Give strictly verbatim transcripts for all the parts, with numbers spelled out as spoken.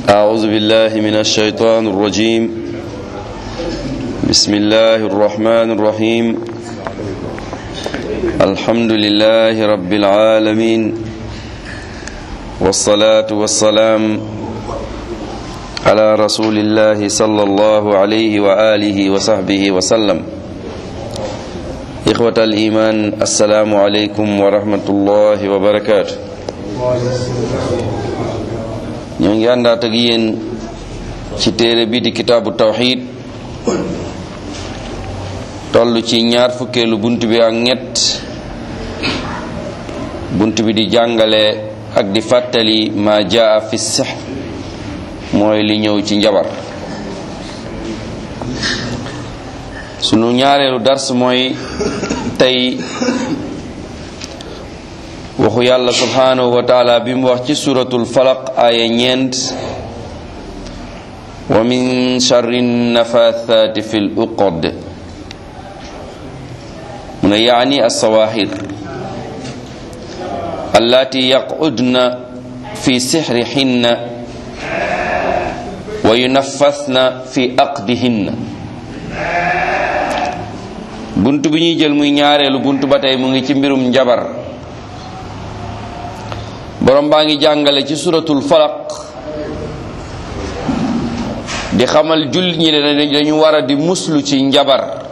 أعوذ بالله من الشيطان الرجيم بسم الله الرحمن الرحيم الحمد لله رب العالمين والصلاة والسلام على رسول الله صلى الله عليه وآله وصحبه وسلم إخوة الإيمان السلام عليكم ورحمة الله وبركاته ñoo ngi àndaat ak yéen ci téere bi di kitaabu tawxiid toll ci ñaar fukkeelu bunt bi ak ñett bunt bi di jàngale ak di fàttali ma jaa fi sihr mooy li ñëw ci njabar sunu ñaareelu dars mooy tey waxu yàlla subhanahu wa taala bi mu wax ci suratul falaq aaya ñeent wa min sharri nafathati fil uqad mu ne yaani as-sawahir allati yaqudna fi sihrihinna wa yunaffasna fi aqdihinna buntu bi ñuy jël muy ñaareelu buntu ba tey mu ngi ci mbirum njabar borom baa ngi jàngale ci suratul falaq di xamal jullit ñi ne dañu war a di muslu ci njabar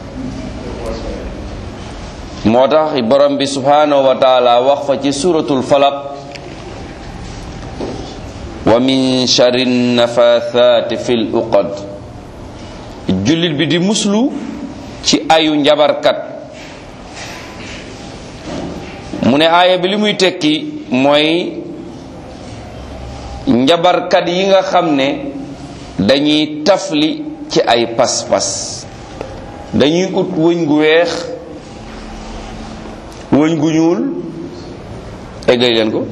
moo tax borom bi subhanahu wa taala wax fa ci suratul falaq wa min sharri nafathati fil uqad jullit bi di muslu ci ayu njabarkat mu ne aaya bi li muy tekki mooy njabarkat yi nga xam ne dañuy tafli ci ay pas-pas dañuy ut wëñ gu weex wëñ gu ñuul eggal leen ko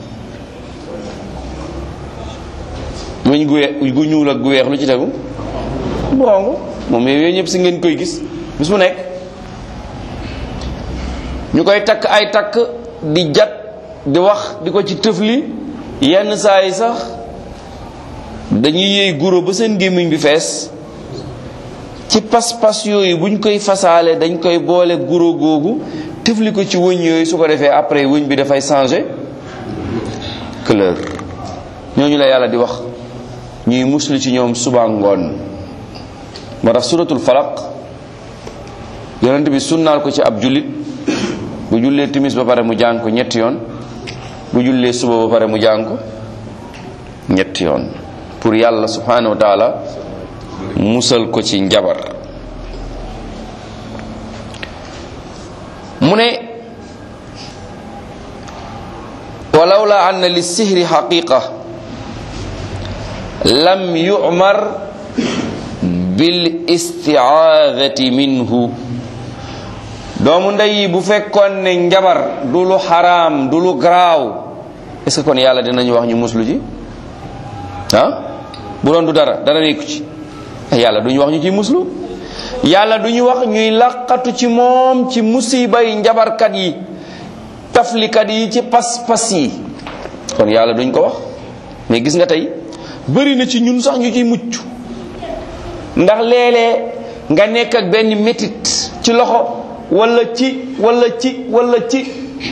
wëñ gu weex gu ñuul ak gu weex lu ci tegu bon moom yooyu ñëpp si ngeen koy gis bis mu nekk ñu koy takk ay takk di jat di wax di ko ci tëfli yenn saa yi sax dañuy yëy guro ba seen gémmiñ bi fees ci pas-pas yooyu buñ koy fasaale dañ koy boole guro googu tëfli ko ci wëñ yooyu su ko defee après wëñ bi dafay changer couleur ñooñu la yàlla di wax ñuy muslu ci ñoom suba ngoon moo tax suratul falaq yonent bi sunnaal ko ci ab jullit bu jullee timis ba pare mu jàng ko ñetti yoon bu jullee suba ba pare mu jàng ko ñetti yoon pour yàlla subhanahu wa taala musal ko ci njabar mu ne walawla anna lissihri haqiqa lam yu'mar bil isti'aadati minhu doomu ndey bu fekkoon ne njabar du lu xaraam du lu garaaw est-ce que kon yàlla dinañu wax ñu muslu ci ah bu doon du dara dara nekku ci yàlla duñu wax ñu ciy muslu yàlla duñu wax ñuy laqatu ci moom ci musiba yi njabarkat yi taflikat yi ci pas-pas yi kon yàlla duñ ko wax mais gis nga tey bëri na ci ñun sax ñu ciy mucc ndax léeg-léeg nga nekk ak benn métit ci loxo wala ci wala ci wala ci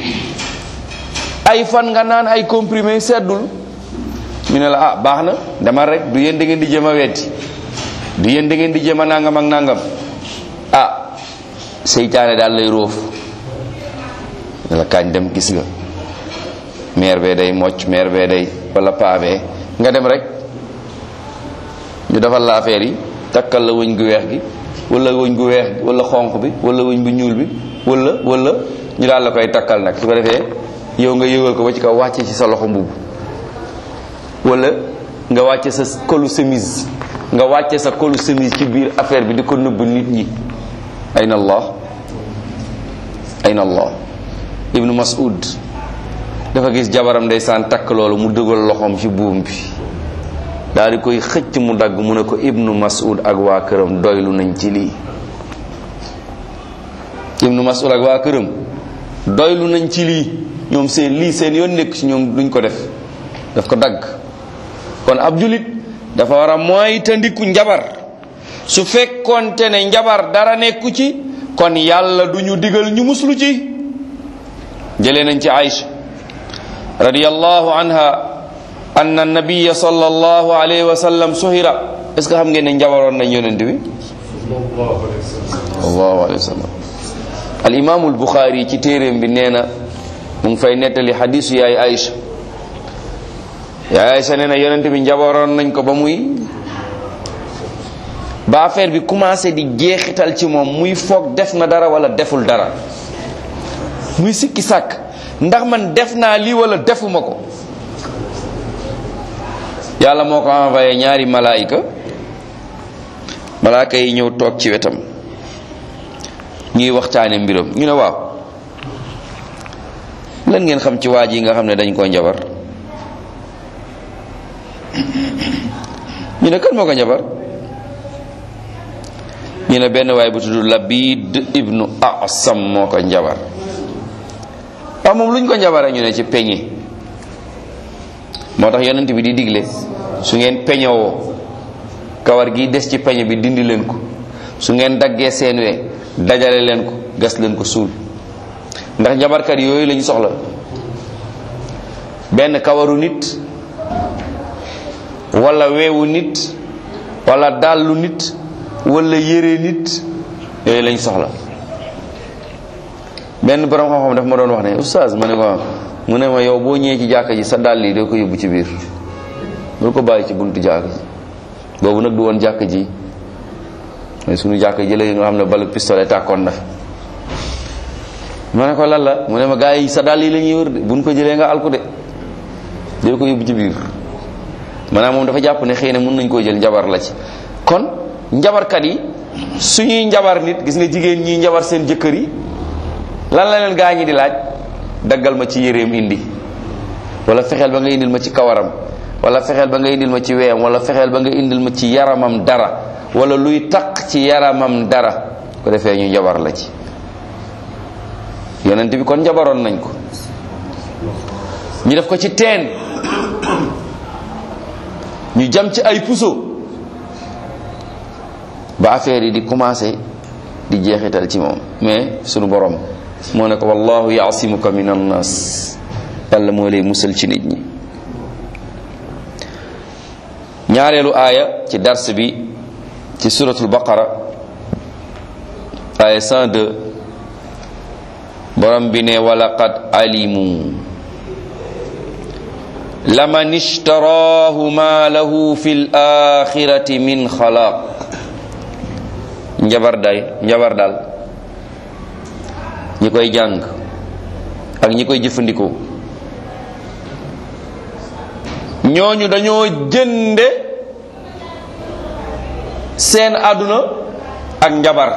ay fan nga naan ay comprimé seddul ñu ne la ah baax na demal rek du yéen da ngeen di jëm a weddi du yéen da ngeen di jëm a nangam ak nangam ah seytaane daal lay róof ne la kaañ dem gis nga meer bee day mocc meer bee day wala paabee nga dem rek ñu defal la affaire yi takkal la wëñ gu weex gi wala wëñ gu weex wala xonq bi wala wëñ bu ñuul bi wala wala ñu daal la koy takkal nag su ko defee yow nga yëgal ko ba ci kaw wàcce ci sa loxo mbubb wala nga wàcce sa kolu chemise nga wàcce sa kolu chemise ci biir affaire bi di ko nëbb nit ñi ayna allah ayna allah ibnu mas'ud dafa gis jabaram ndeysaan takk loolu mu dëgal loxoom ci buum bi daal di koy xëcc mu dagg mu ne ko ibnu mas'ud ak waa këram doylu nañ ci lii ibnu mas'ud ak waa këram doylu nañ ci lii ñoom seen lii seen yoon nekk ci ñoom duñ ko def daf ko dagg kon ab julit dafa war a moytandiku njabar. su fekkonte ne njabar dara nekku ci kon yàlla du ñu digal ñu muslu ci. jëlee nañ ci Aïcha radiyallahu anha anna nabiyya sallallahu alayhi wa sallam suhira. est ce que xam ngeen ne njabaroon nañ yonent bi sallallahu alayhi wa sallam. al imaamul Buxaari ci téeréem bi nee na mu ngi fay nettali xadiisu yaay Aïcha. yaay Aïcha nee na yonent bi njabaroon nañ ko ba muy ba affaire bi commencé di jeexital ci moom muy foog def na dara wala deful dara muy sikki sàkk ndax man def naa lii wala defuma ko. yàlla moo ko envoyé ñaari malaayika malaaka yi ñëw toog ci wetam ñuy waxtaane mbiram. ñu ne waaw lan ngeen xam ci waa ji nga xam ne dañ koo njabar. ñu ne kan moo ko njabar. ñu ne benn waay bu tudd Labid ibnu Asam moo ko njabar. waaw moom luñ ko njabare ñu ne ci peñe. moo tax yonent bi di digle su ngeen peñewoo kawar gi des ci peñe bi dindi leen ko, su ngeen daggee seen we dajale leen ko gas leen ko suul. ndax njabarkat yooyu lañu soxla, benn kawaru nit wala weewu nit wala dàllu nit wala yére nit, yooyu lañ soxla. benn borom xam-xam daf ma doon wax ne oustaz ma ne ko mu ne ma yow boo ñëwee ci jàkka ji sa dàll yi doo ko yóbbu ci biir, bul ko bàyyi ci buntu jàkka ji. boobu nag du woon jàkka ji mais suñu jàkka ji la nga xam ne balu pistolet tàkkoon na. ma ne ko lan la mu ne ma gars yi sa dàll yi la ñuy wër de buñ ko jëlee nga alku de, doo ko yóbbu ci biir. maanaam moom dafa jàpp ne xëy na mën nañ koo jël njabar la ci. kon njabarkat yi suñuy njabar nit, gis nga jigéen ñi njabar seen jëkkër yi lan la leen gaa ñi di laaj, daggal ma ci yéreem indi, wala fexeel ba nga indil ma ci kawaram, wala fexeel ba nga indil ma ci weyam, wala fexeel ba nga indil ma ci yaramam dara, wala luy taq ci yaramam dara, ko defee ñu njabar la ci. yonent bi kon njabaroon nañ ko, ñu def ko ci teen, ñu jam ci ay puso ba affaire yi di commencé di jeexital ci moom. mais sunu borom moo ne ko wallahu yaasimuka min annas, yàlla moo lay musal ci nit ñi. ñaareelu aaya ci dars bi ci suratul baqara aaya cent deux, borom bi ne walaqad alimu laman ishtaraahu ma lahu fil axirati min xalaq. njabar day njabar daal ñi koy jàng ak ñi koy jëfandikoo ñooñu dañoo jënde seen àdduna ak njabar,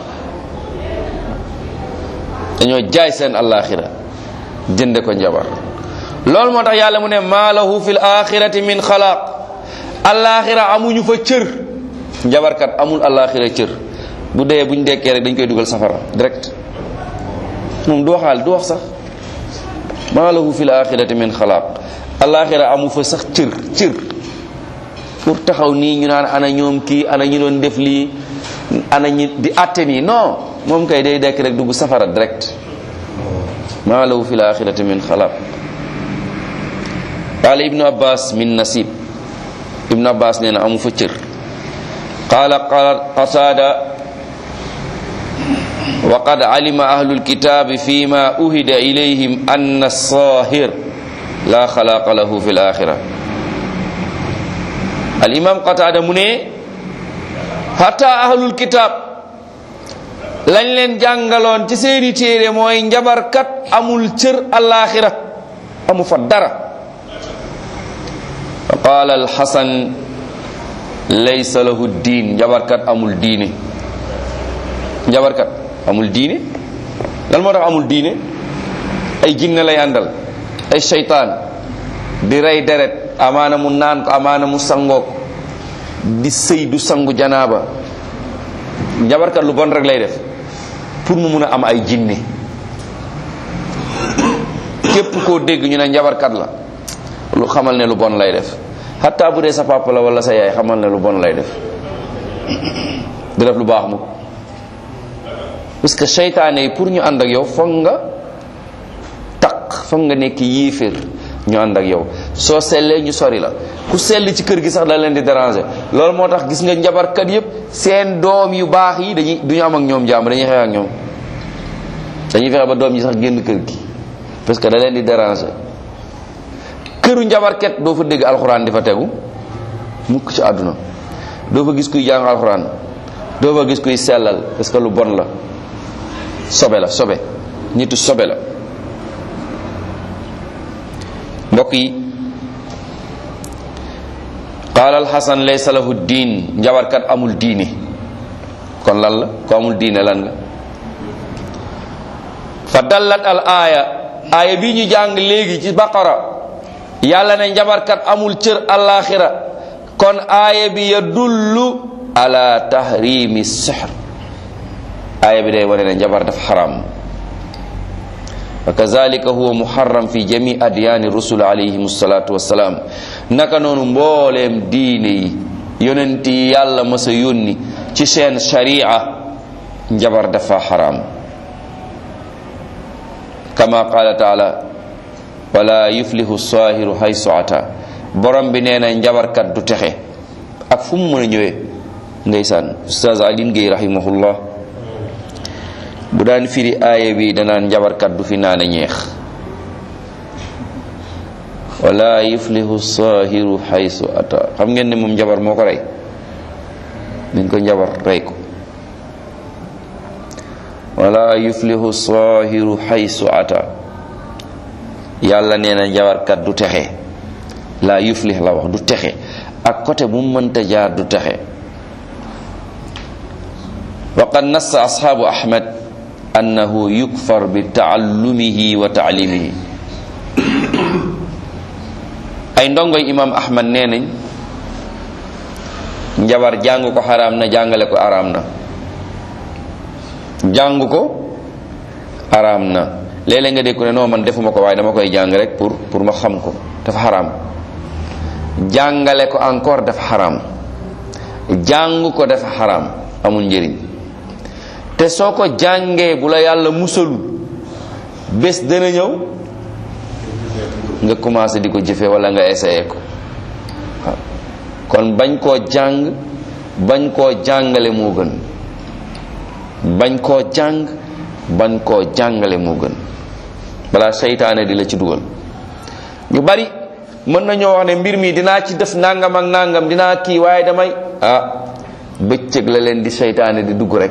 dañoo jaay seen alaxira jënde ko njabar. loolu moo tax yàlla mu ne maa lahu fil axirati min xalaq. alaxira amuñu fa cër, njabarkat amul alaxira cër. bu dee buñ dekkee rek dañ koy dugal safara direct, moom du waxaal du wax sax. maa lahu fil axirati min xalaq. alaxira amu fa sax cër cër pour taxaw nii ñu naan ana ñoom kii ana ñu doon def lii ana ñi di àtte nii, non moom kay day dekk rek dugg safara direct. maa lahu fil axirati min xalaq. qaala ibnu abbas min nasib. ibnu abbas nee na amu fa cër. qaala qataada wa qad alima ahlul kitaabi fima uhida ilayhim anna as-saahir la xalaaqa lahu fil axira. al imam qataada mu ne hatta ahlul kitaab lañ leen jàngaloon ci seeni téere mooy njabarkat amul cër alaxira, amu fa dara. fa qaala alxasan laysa lahu diin. njabarkat amul diine, njabarkat amul diine. lan moo tax amul diine? ay jinne lay àndal, ay seytaan, di rey deret, amaana mu naan ko, amaana mu sangook, di sëy du sangu janaaba. njabarkat lu bon rek lay def pour mu mun a am ay jinne. képp koo dégg ñu ne njabarkat la, lu xamal ne lu bon lay def. hatta bu dee sa papa la wala sa yaay xamal ne lu bon lay def du def lu baax mu parce que seytaane yi pour ñu ànd ak yow foog nga taq foog nga nekk yéeféer ñu ànd ak yow soo sellee ñu sori la ku sell ci kër gi sax da leen di déranger loolu moo tax gis nga njabarkat yépp seen doom yu baax yi dañuy du ñu am ak ñoom jàmm dañuy xeex ak ñoom dañuy fexe ba doom yi sax génn kër gi parce que da leen di déranger këru njabarkat doo fa dégg alxuraan di fa tegu mukk ci àdduna doo fa gis kuy jàng alxuraan doo fa gis kuy sellal parce que lu bon la sobe la sobe nitu sobe la mbokk yi qaala alxasan laysa lahu diin njabarkat amul diine kon lan la ko amul diine lan la fa dallat al aaya aaya bi ñu jàng léegi ci baqara yàlla ne njabarkat amul cër alaxira kon aaya bi yadullu ala tahrimi sihr aaya bi day wane ne njabar dafa xaram wa kazalika huwa muharram fi jami adyaani rusul alayhim salatu wassalam naka noonu mbooleem diine yi yonent yi yàlla masa yónni ci seen sharia njabar dafa xaram kama qala taala wala yuflihu saahiru haysu ata borom bi nee na njabarkat du texe ak fu mu mën a ñëwee ndeysaan ustaz Alioune Gueye rahimahullah bu daan firi aaya bi danaan njabarkat du fi naane ñeex wala yuflihu saahiru haysu ata xam ngeen ne moom njabar moo ko rey dañ ko njabar rey ko wala yuflihu saahiru haysu ata yàlla nee na njabarkat du texe la yuflih la wax du texe ak côté bu mu mënta jaar du texe wa qad nassa ashaabu ahmad annahu yukfar bi taallumihi wa taalimihi ay ndongoy imam ahmad nee nañ njabar jàng ko xaraam na jàngale ko araam na jàng ko araam na léeg-léeg nga dégg ko ne non man defuma ko waaye dama koy jàng rek pour pour ma xam ko dafa xaraam jàngale ko encore dafa xaraam jàng ko dafa xaraam amul njëriñ te soo ko jàngee bu la yàlla musalu bés dana ñëw nga commencé di ko jëfe wala nga essayé ko waaw kon bañ koo jàng bañ koo jàngale moo gën bañ koo jàng bañ koo jàngale moo gën balaa seytaane di la ci dugal ñu bari mën nañoo wax ne mbir mi dinaa ci def nangam ak nangam dinaa kii waaye damay ah bëccëg la leen di seytaane di dugg rek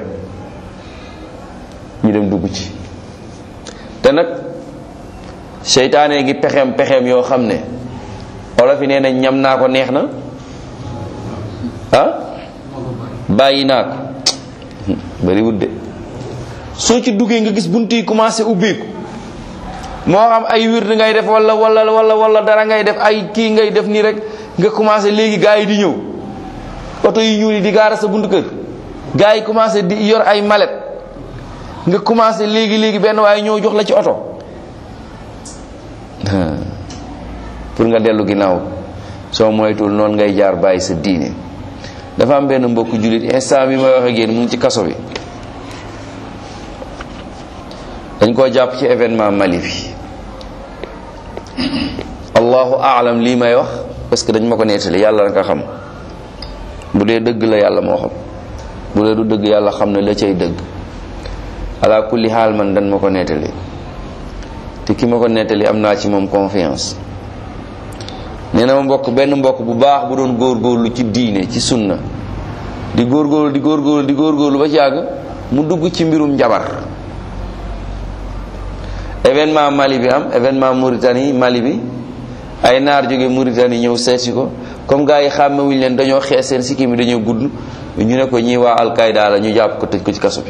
ñu dem dugg ci te nag seytaane ngi pexeem pexeem yoo xam ne olof yi nee na ñam naa ko neex na ah bàyyi naa ko bari wut de soo ci duggee nga gis bunt yi commencé ubbeeku moo xam ay wird ngay def wala wala wala wala dara ngay def ay kii ngay def nii rek nga commencé léegi gaa yi di ñëw oto yi ñuul yi di gaara sa buntu kër gaa yi commencé di yor ay mallette nga commencé léegi léegi benn waaye ñëw jox la ci oto pour nga dellu ginnaaw soo moytuwul noonu ngay jaar bàyyi sa diine dafa am benn mbokku jullit instant bi may wax ak yéen mu ngi ci kaso bi dañ koo jàpp ci événement Mali bi allahu aalam lii may wax parce que dañ ma ko nettali yàlla rek a xam bu dee dëgg la yàlla moo xam bu dee du dëgg yàlla xam ne la cay dëgg ala kulli xaal man dañ ma ko nettali te ki ma ko nettali am naa ci moom confiance nee na ma mbokk benn mbokk bu baax bu doon góorgóorlu ci diine ci sunna di góorgóorlu di góorgóorlu di góorgóorlu ba ci yàgg mu dugg ci mbirum njabar événement Mali bi am événement Mauritanie Mali bi ay naar jóge Mauritanie ñëw seetsi ko comme gars yi xàmmewuñ leen dañoo xees seen sikki mi dañoo gudd ñu ne ko ñii waa Al-Qaïda la ñu jàpp ko tëj ko ci kaso bi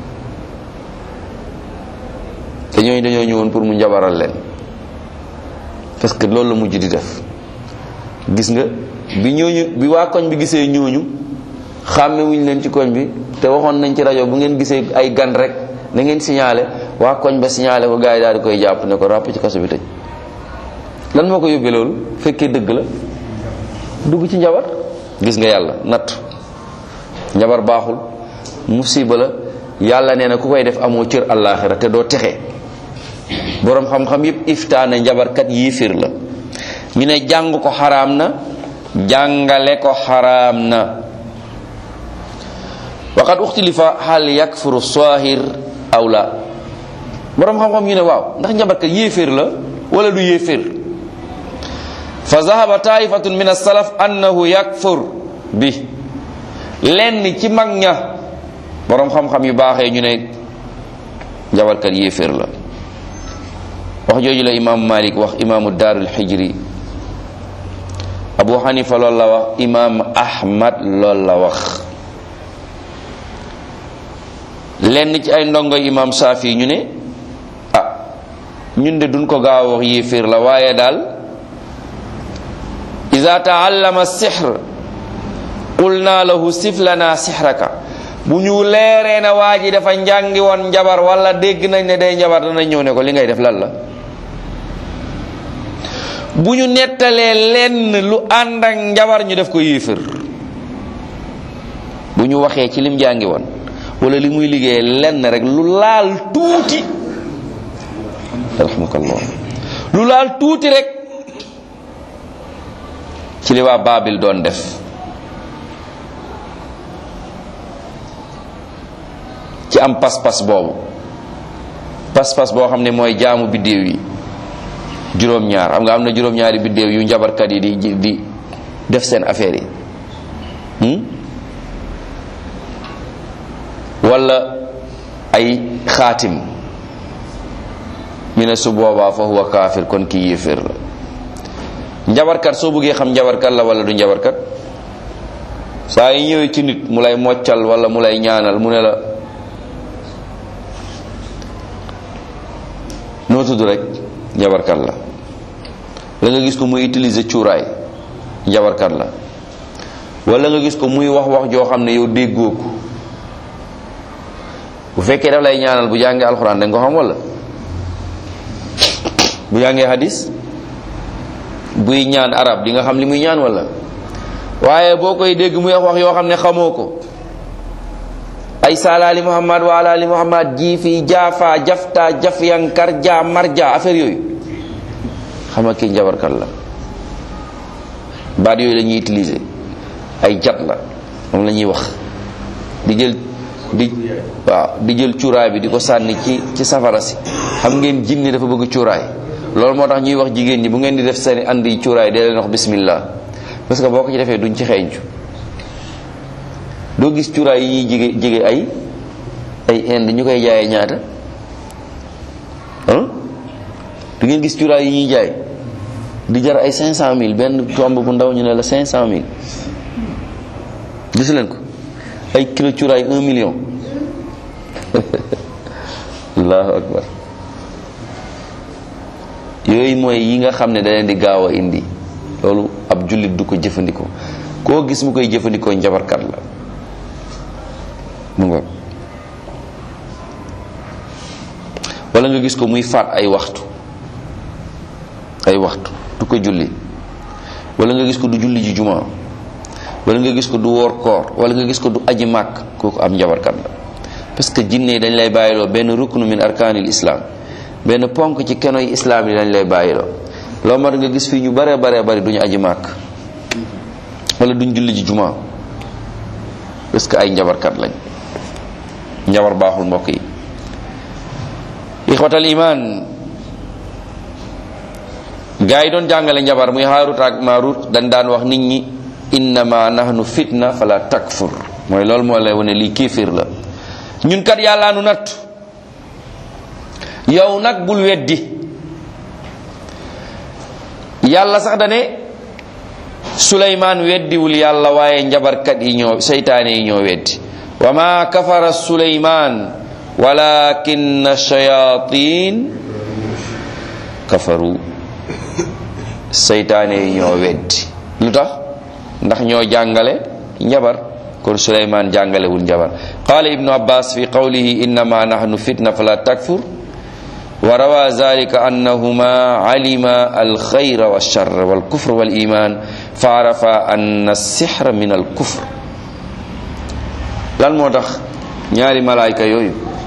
te ñooñu dañoo ñëwoon pour mu njabaral leen parce que loolu la mujj di def gis nga bi ñooñu bi waa koñ bi gisee ñooñu xàmmewuñ leen ci koñ bi te waxoon nañ ci rajo bu ngeen gisee ay gan rek na ngeen signalé waa koñ ba signalé ko gars yi daal di koy jàpp ne ko ràpp ci kaso bi tëj lan moo ko yóbbee loolu fekkee dëgg la dugg ci njabar. gis nga yàlla natt njabar baaxul, musiba la. yàlla nee na ku koy def amoo cër àllaaxira te doo texe. boroom xam-xam yépp iftaana njabarkat yéeféer la. ñu ne jàng ko xaraam na, jàngale ko xaraam na. waqad uxtilifa hal yakfuru saahir aw la. boroom xam-xam ñu ne waaw ndax njabarkat yéeféer la wala du yéeféer. fa zahaba taifatun min as-salaf annahu yakfur bi. lenn ci mag ña boroom xam-xam yu baaxee ñu ne njabarkat yéeféer la. wax jooju la imaamu Malik wax, imaamu Daarul Hijri, Abu Hanifa loolu la wax, imaam Ahmad loolu la wax. lenn ci ay ndongo imaam Saafi ñu ne ah ñun de duñ ko gaaw a wax yéeféer la, waaye daal iza taallama sihr qulna lahu sif lana sihraka. bu ñu leeree na waa ji dafa njàngi woon njabar wala dégg nañ ne day njabar danañ ñëw ne ko li ngay def lan la. bu ñu nettalee lenn lu ànd ak njabar ñu def ko yéeféer. bu ñu waxee ci lim jàngi woon wala li muy liggéey lenn rek lu laal tuuti rahmukallah lu laal tuuti rek ci li waa Baabil doon def ci am pas-pas boobu, pas-pas boo xam ne mooy jaamu biddéew yi juróom-ñaar. xam nga am na juróom-ñaari biddéew yu njabarkat yi di di def seen affaire yi hmm? wala ay xaatim ñu ne su boobaa fa huwa kaafir, kon kii yéeféer la. njabarkat soo bëggee xam njabarkat la wala du njabarkat, saa yi ñëwee ci nit mu lay moccal wala mu lay ñaanal mu ne la noo tudd rek njabarkat la. la nga gis ko muy utiliser cuuraay njabarkat la. wala nga gis ko muy wax wax joo xam ne yow déggoo ko. bu fekkee daf lay ñaanal bu jàngee alxuraan da nga ko xam wala bu jàngee hadis buy ñaan arab di nga xam li muy ñaan wala. waaye boo koy dégg muy wax wax yoo xam ne xamoo ko, ay salaali muhammad wa alaali muhammad jiifi jaafa jafta jafyankar ja marja affaire yooyu, xam nga kii njabarkat la. baat yooyu la ñuy utiliser, ay jat la moom la ñuy wax. di jël di waaw di jël cuuraay bi di ko sànni ci ci safara si. xam ngeen jinne dafa bëgg cuuraay, loolu moo tax ñuy wax jigéen ñi bu ngeen di def seen andi cuuraay dee leen wax bismillah, parce que boo ko ci defee duñ ci xeeñcu. doo gis cuuraay yi ñuy jige jige ay ay Inde ñu koy jaayee ñaata ah du ngeen gis cuuraay yi ñuy jaay di jar ay cinq cent mille benn tomb bu ndaw ñu ne la cinq cent mille. gisu leen ko ay kilo cuuraay un million. allahu akbar. yooyu mooy yi nga xam ne da leen di gaaw a indi, loolu ab jullit du ko jëfandikoo. koo gis mu koy jëfandikoo njabarkat la mu nga. wala nga gis ko muy faat ay waxtu ay waxtu du ko julli, wala nga gis ko du julli ji juma, wala nga gis ko du woor koor, wala nga gis ko du aji màkk, kooku am njabarkat la. parce que jinne dañ lay bàyyiloo benn ruknu min arkaanil islam, benn ponk ci kenoy islam yi dañ lay bàyyiloo. loo mar nga gis fii ñu bare bare bari duñu aji màkk wala duñ julli ji juma parce que ay njabarkat lañ. njabar baaxul mbokk yi. ixwatal iman, gaa yi doon jàngale njabar muy Haarut ak Maarut dañ daan wax nit ñi innama nahnu fitna fala takfur, mooy loolu moo lay wane lii kéefir la. ñun kat yàllaa nu natt, yow nag bul weddi. yàlla sax dane Suleymaan weddiwul yàlla, waaye njabarkat yi ñoo seytaane yi ñoo weddi. wa ma kafara Suleymaan walakinna shayatin kafaru, seytaane yi ñoo weddi. lu tax? ndax ñoo jàngale njabar, kon Suleymaan jàngalewul njabar. qaala ibnu abbas fi qawlihi innama nahnu fitna fala takfur wa rawa zalika annahuma alima alxayra walshar walkufr waliman fa arafa anna sihra min al kufr. lan moo tax ñaari malaayka yooyu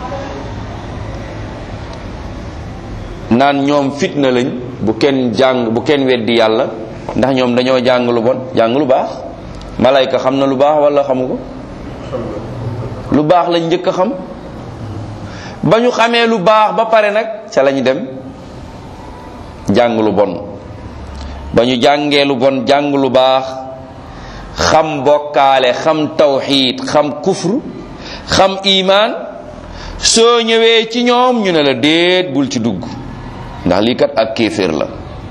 naan ñoom fitna lañ bu kenn jàng bu kenn weddi yàlla ndax ñoom dañoo jàng lu bon jàng lu baax. malaayka xam na lu baax wala xamu ko? lu baax lañ njëkk a xam. ba ñu xamee lu baax ba pare nag ca lañu dem jàng lu bon. ba ñu jàngee lu bon jàng lu baax xam bokkaale xam tawxiid xam kufru xam imaan soo ñëwee ci ñoom ñu ne la déet bul ci dugg ndax lii kat ak kéeféer la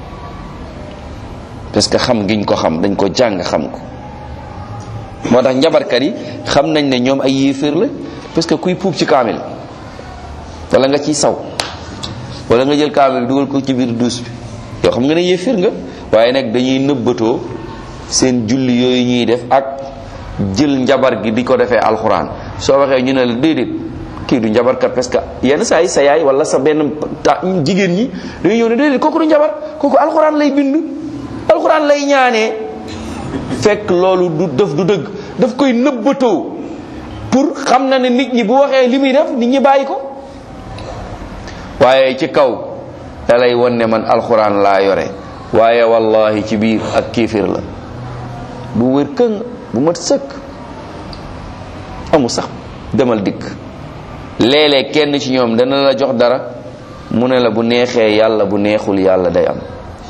parce que xam giñ ko xam dañ ko jàng xam ko. moo tax njabarkat yi xam nañ ne ñoom ay yéeféer la parce que kuy puub ci kaamil wala nga ciy saw wala nga jël kaamil bi dugal ko ci biir duus bi yow xam nga ne yéeféer nga. waaye nag dañuy nëbbatoo seen julli yooyu ñuy def ak jël njabar gi di ko defee alxuraan soo waxee ñu ne la déedéet kii du njabarkat parce que yenn saa yi sa yaay wala sa benn jigéen ñi dañuy ñëw ne déedéet kooku du njabar kooku alxuraan lay bind alxuraan lay ñaanee fekk loolu du def du dëgg daf koy nëbbatoo pour xam na ne nit ñi bu waxee li muy def nit ñi bàyyi ko waaye ci kaw da lay won ne man alxuraan laa yore waaye wallahi ci biir ak kéefir la bu wér këng bu mat sëkk amu sax demal dikk. léeg-léeg kenn ci ñoom dana la jox dara mu ne la bu neexee yàlla bu neexul yàlla day am.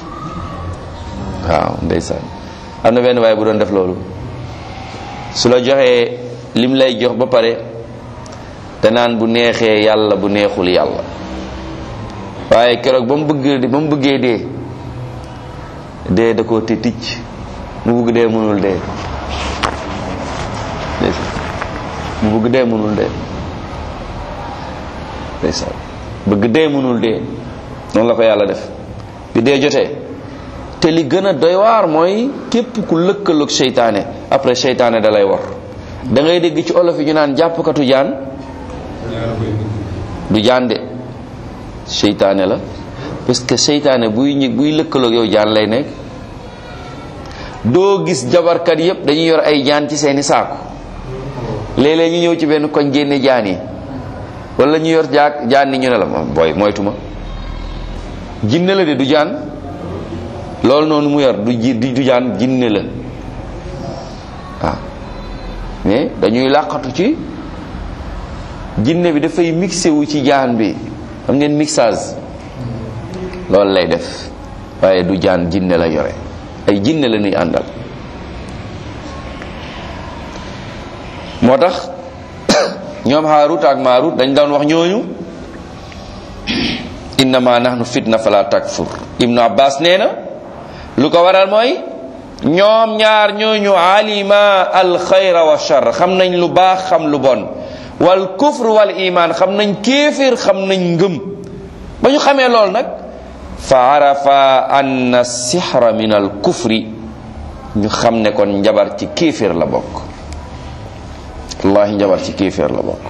waaw ndeysaan am na benn waaye bu doon def loolu su la joxee lim lay jox ba pare danaan bu neexee yàlla bu neexul yàlla waaye keroog ba mu bëgg ba mu bëggee dee dee da koo te ticc mu bëgg dee mënul dee mu bëgg dee mënul dee ndeysaan bëgg dee mënul dee noonu la ko yàlla def bi dee jotee. te li gën a doy waar mooy képp ku lëkkaloog seytaane après seytaane da lay war. da ngay dégg ci olof yi ñu naan jàppkatu jaan du jaan de seytaane la parce que seytaane buy ñi buy lëkkaloog yow jaan lay nekk. doo gis jabarkat yépp dañuy yor ay jaan ci seeni saako léeg-léeg ñu ñëw ci benn koñ génne jaan yi wala ñu yor jaak jaan ni ñu ne la booy moytuma jinne la de du jaan loolu noonu mu yor du ji du jaan jinne la waaw mais dañuy làqatu ci jinne bi dafay mixé wu ci jaan bi xam ngeen mixage loolu lay def waaye du jaan jinne la yore ay jinne la ñuy àndal. moo tax ñoom Haarut ak Maarut dañ daan wax ñooñu innama nahnu fitna fala takfur. Ibnu Abbas nee na lu ko waral mooy ñoom ñaar ñooñu alima al xayra wa shar xam nañ lu baax xam lu bon wal kufr wal iman xam nañ kéeféer xam nañ ngëm ba ñu xamee lool nag fa arafa anna sihra min al kufri ñu xam ne kon njabar ci kéeféer la bokk. wallahi njabar ci kéeféer la bokk.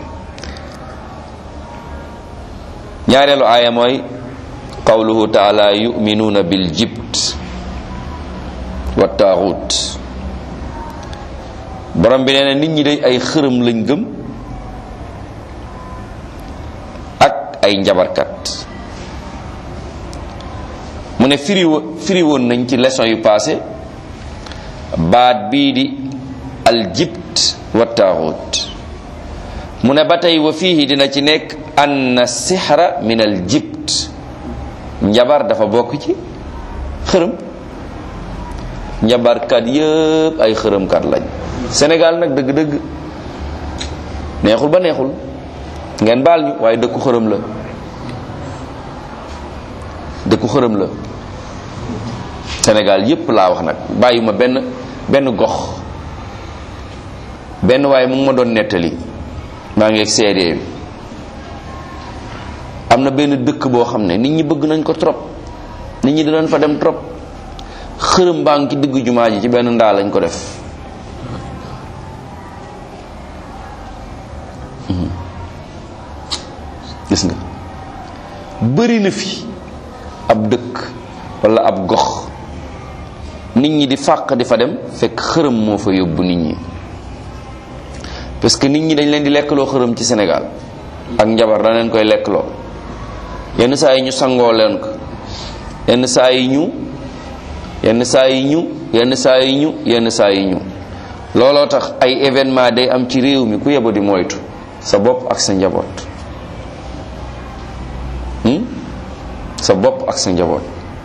ñaareelu aaya mooy qawluhu taala yuminuuna bil jibt wa taaxut. borom bi nee na nit ñi day ay xërëm lañ gëm ak ay njabarkat. mu ne firi firi woon nañ ci leçon yu passé baat bii di al jibt wa taaxut. mu ne ba tey wa fiihi dina ci nekk anna sixra min al jibt. njabar dafa bokk ci xërëm. njabarkat yëpp ay xërëmkat lañ. Sénégal nag dëgg-dëgg neexul ba neexul ngeen baal ñu waaye dëkku xërëm la dëkku xërëm la Sénégal yëpp laa wax nag bàyyuma benn benn gox. benn waaye mu ngi ma doon nettali maa ngi ak seede bi am na benn dëkk boo xam ne nit ñi bëgg nañ ko trop nit ñi dinañ fa dem trop xërëm baa ngi ci diggu jumaa ji ci benn ndaa lañ ko def. gis nga bëri na fi ab dëkk walla ab gox nit ñi di fàq di fa dem fekk xërëm moo fa yóbbu nit ñi. parce que nit ñi dañ leen di lekkloo xërëm ci Sénégal ak njabar da leen koy lekkloo yenn saa yi ñu sangoo leen ko yenn saa yi ñu yenn saa yi ñu yenn saa yi ñu yenn saa yi ñu looloo tax ay événement day am ci réew mi ku yebo di moytu sa bopp ak sa njaboot sa bopp ak sa njaboot.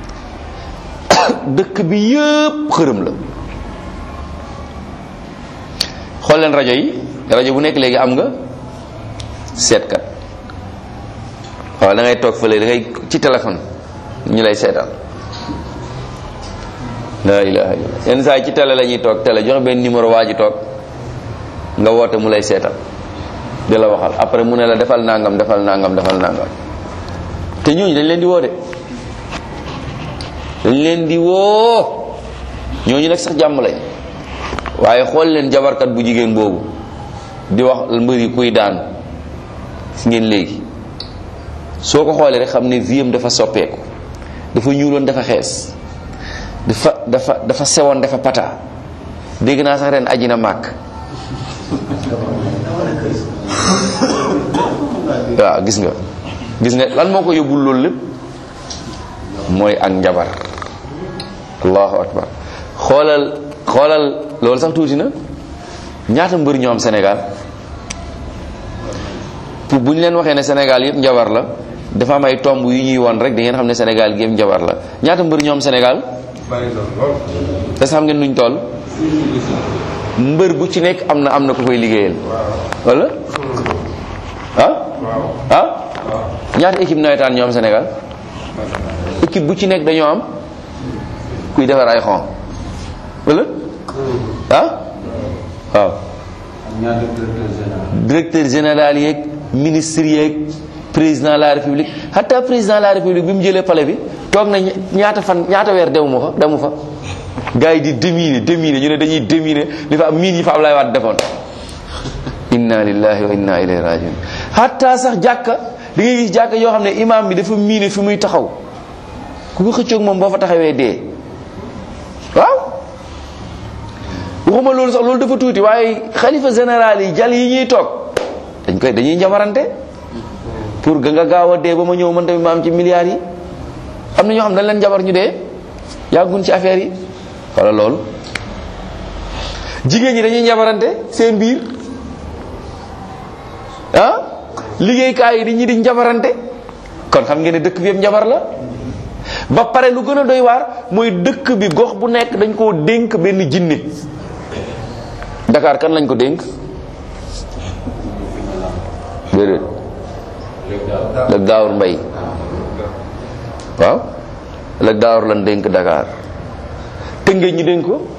dëkk bi yëpp xërëm la. xool leen rajo yi rajo bu nekk léegi am nga seetkat waaw da ngay toog fële da ngay ci téléphone ñu lay seetal la ilaha illallah yenn saa yi ci télé la ñuy toog télé joxe benn numéro waa ji toog nga woote mu lay seetal di la waxal après mu ne la defal nangam defal nangam defal nangam te ñooñu dañ leen di woo de dañ leen di woo ñooñu nag sax jàmm lañ waaye xool leen jabarkat bu jigéen boobu di wax mbër yi kuy daan si ngeen léegi soo ko xoolee rek xam ne viam dafa soppeeku dafa ñuuloon dafa xees dafa dafa dafa sewoon dafa pata dégg naa sax ren aji na màkk waaw gis nga gis nga lan moo ko yóbbul loolu lépp mooy ak njabar allahu akbar xoolal xoolal loolu sax tuuti na ñaata mbër ñoo am Sénégal pour bu ñu leen waxee ne Sénégal yëpp njabar la dafa am ay tomb yu ñuy won rek da ngeen xam ne Sénégal gi yëpp njabar la ñaata mbër ñoo am Sénégal te xam ngeen nuñ toll mbër bu ci nekk am na am na ku koy liggéeyal wala ah ah ñaata équipe nawetaan ñoo am Sénégal équipe bu ci nekk dañoo am kuy defar ay xon wala ah waaw directeur général yeeg ministre yeeg président de la république hatta président de la république bi mu jëlee palais bi toog na ñaata fan ñaata weer demu ma fa demu fa gars yi di déminer déminer ñu ne dañuy déminer li fa am miin yi fa Abdoulaye Wade defoon inna lillahi wa inna ilayhi rajiun hatta sax jàkka da ngay gis jàkka yoo xam ne imam bi dafa miine fi muy taxaw ku ko xëccoog moom boo fa taxawee dee waaw waxuma loolu sax loolu dafa tuuti waaye xalifa général yi jal yi ñuy toog dañ koy dañuy njabarante pour ga nga gaaw a dee ba ma ñëw man tamit ma am ci milliards yi am na ñoo xam dañ leen jabar ñu dee yàggun ci affaire yi wala loolu jigéen ñi dañuy njabarante seen biir ah liggéeykaay yi di ñi di njabarante kon xam ngeen ne dëkk bi yëpp njabar la ba pare lu gën a doy waar mooy dëkk bi gox bu nekk dañ koo dénk benn jinne Dakar kan lañ ko dénk déedéet la gaawur mbay waaw la gaawur lan dénk Dakar Tëngéej ñu dénk ko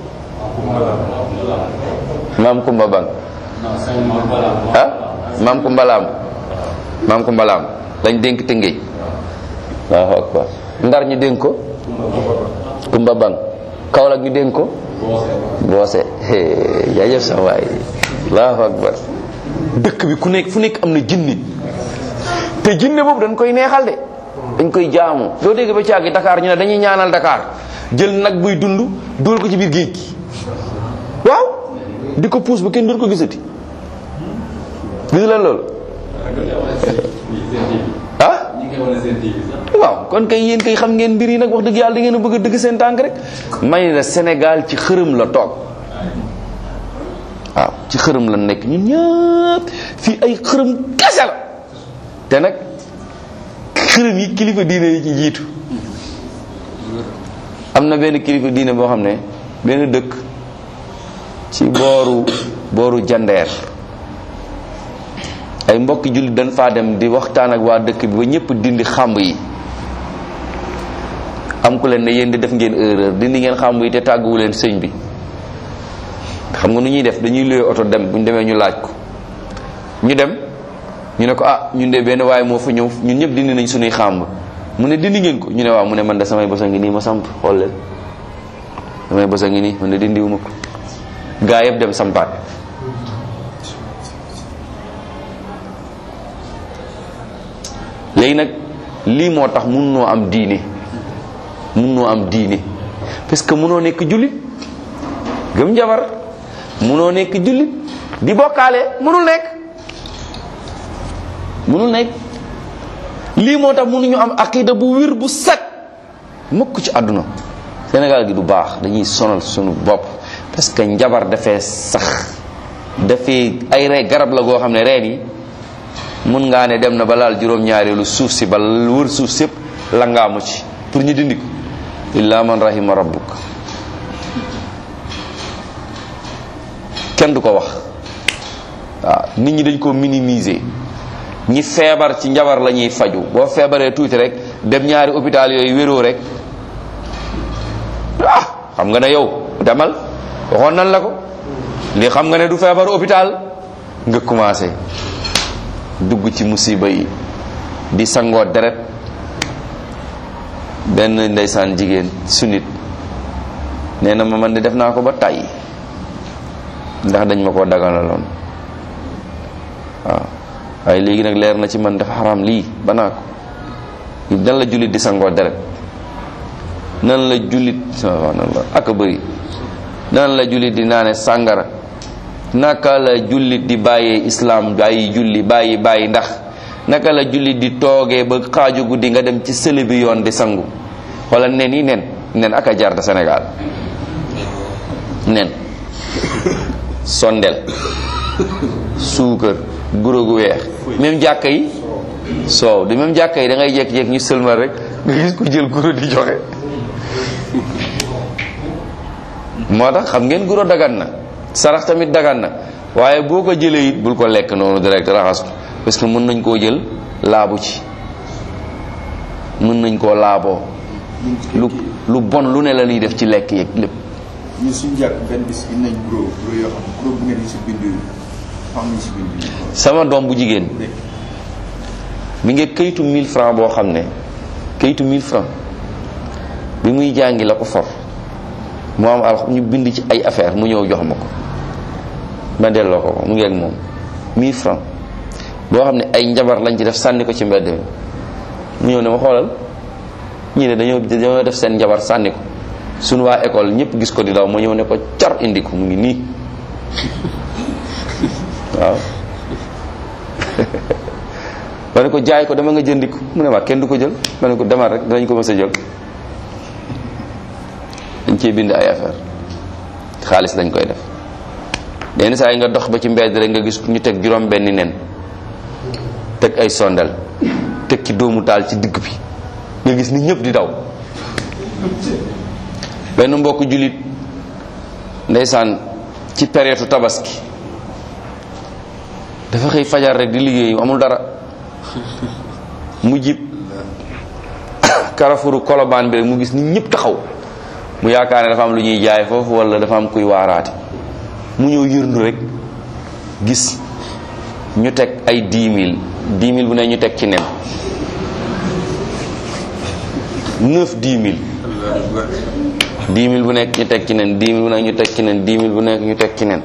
maam Kumba Bang ah maam Kumba Lam maam Kumba Lam lañ dénk Tëngéej waaw akbar Ndar ñu dénk ko Kumba Bang Kaolack ñu dénk ko Boose jaajëf sax waay allahu akbar dëkk bi ku nekk fu nekk am na jinne te jinne boobu dañ koy neexal de dañ koy jaamu doo dégg ba caagi Dakar ñu ne dañuy ñaanal Dakar jël nag buy dund dóor ko ci biir géej gi waaw di ko puus ba kenn dóor ko gisati gis la loolu ah waaw kon kay yéen kay xam ngeen mbir yi nag wax dëgg yàlla da ngeen a bëgg a dëgg seen tànk rek may la Sénégal ci xërëm la toog waaw ci xërëm la nekk ñun ñëpp fii ay xërëm kese la te nag xërëm yi kilifa diine yi ci jiitu am na benn kilifa diine boo xam ne benn dëkk ci booru booru jandeer ay mbokki jullit dañ faa dem di waxtaan ak waa dëkk bi ba ñëpp dindi xàmb yi am ku leen ne yéen di def ngeen erreur dindi ngeen xàmb yi te tàgguwu leen sëñ bi xam nga nu ñuy def dañuy luye oto dem bu ñu demee ñu laaj ko ñu dem ñu ne ko ah ñun de benn waaye moo fa ñëw ñun ñëpp dindi nañ suñuy xàmb mu ne dindi ngeen ko ñu ne waaw mu ne man de samay bosa ngi nii ma samp xool leen samay bosa ngi nii man de dindiwuma ko gaa yëpp dem sampaat léegi nag lii moo tax mun noo am diine mun noo am diine parce que mënoo nekk jullit gëm njabar, mënoo nekk jullit di bokkaale, mënul nekk mënul nekk lii moo tax mënuñu am aqida bu wér bu set mukk ci àdduna. Sénégal gi du baax, dañuy sonal sunu bopp parce que njabar dafee sax, dafee ay rey garab la goo xam ne reen yi mun ngaa ne dem na ba laal juróom-ñaareelu suuf si ba wër suuf sépp la ngaamu ci pour ñu dindi ko illa man rahima rabbuk. kenn du ko wax waaw nit ñi dañ ko minimiser. ñi feebar ci njabar la ñuy faju, boo feebaree tuuti rek dem ñaari hôpital yooyu wéroo rek ah xam nga ne yow demal waxoon nan la ko lii, xam nga ne du feebar hôpital nga commencé dugg ci musiba yi di sangoo deret. benn ndeysaan jigéen sunnit nee na ma man de def naa ko ba tàyyi ndax dañ ma koo daganaloon waaw waaye léegi nag leer na ci man dafa xaram lii ba naa ko. nan la jullit di sangoo deret, nan la jullit subhanallah ak a bëri, nan la jullit di naane sàngara, naka la jullit di bàyyee islam bàyyi julli bàyyi bàyyi ndax naka la jullit di toogee ba xaaju guddi nga dem ci sële bi yoon di sangu. wala nen yi nen nen ak a jar da Sénégal nen sondel suukar guro gu weex, même jàkka yi soow di même jàkka yi da ngay jekk-jekk ñu sëlmal rek nga gis ko jël guro di joxe. moo tax xam ngeen guro dagan na, sarax tamit dagan na, waaye boo ko jëlee it bul ko lekk noonu direct raxas ko parce que mën nañ koo jël laabu ci, mën nañ koo laaboo lu lu bon lu ne la ñuy def ci lekk yeeg lépp. ñu suñu jàpp benn bis indi nañ guro guro yoo xam guro bu ngeen si bind xam nañ si bind. sama doom bu jigéen mi ngi kayitu mille francs boo xam ne kayitu mille francs bi muy jàngi la ko for mu am al ñu bind ci ay affaire mu ñëw jox ma ko ma delloo ko ko mu ngi ak moom mille francs boo xam ne ay njabar lañ ci def sànni ko ci mbedd mi mu ñëw ne ma xoolal ñii ne dañoo dañoo def seen njabar sànni ko suñu waa école ñëpp gis ko di daw ma ñëw ne ko car indi ko mu ngi nii waaw ma ne ko jaay ko dama nga jëndi ko mu ne ma kenn du ko jël ma ne ko demal rek danañ ko mës a jël. dañ cee bind ay affaire xaalis dañ koy def benn saa yi nga dox ba ci mbedd rek nga gis ñu teg juróom benni nen teg ay sondal teg ci doomu taal ci digg bi nga gis ni ñëpp di daw. benn mbokk jullit ndeysaan ci période tabaski dafa xëy fajar rek di liggéey amul dara mu jib Carrefour Colobane bi rek mu gis ni ñëpp taxaw mu yaakaar ne dafa am lu ñuy jaay foofu wala dafa am kuy waaraate mu ñëw yërndu rek gis ñu teg ay dix mille dix mille bu ne ñu teg ci nen neuf dix mille dix mille bu nekk ñu teg ci nen dix mille bu nekk ñu teg ci nen dix mille bu nekk ñu teg ci nen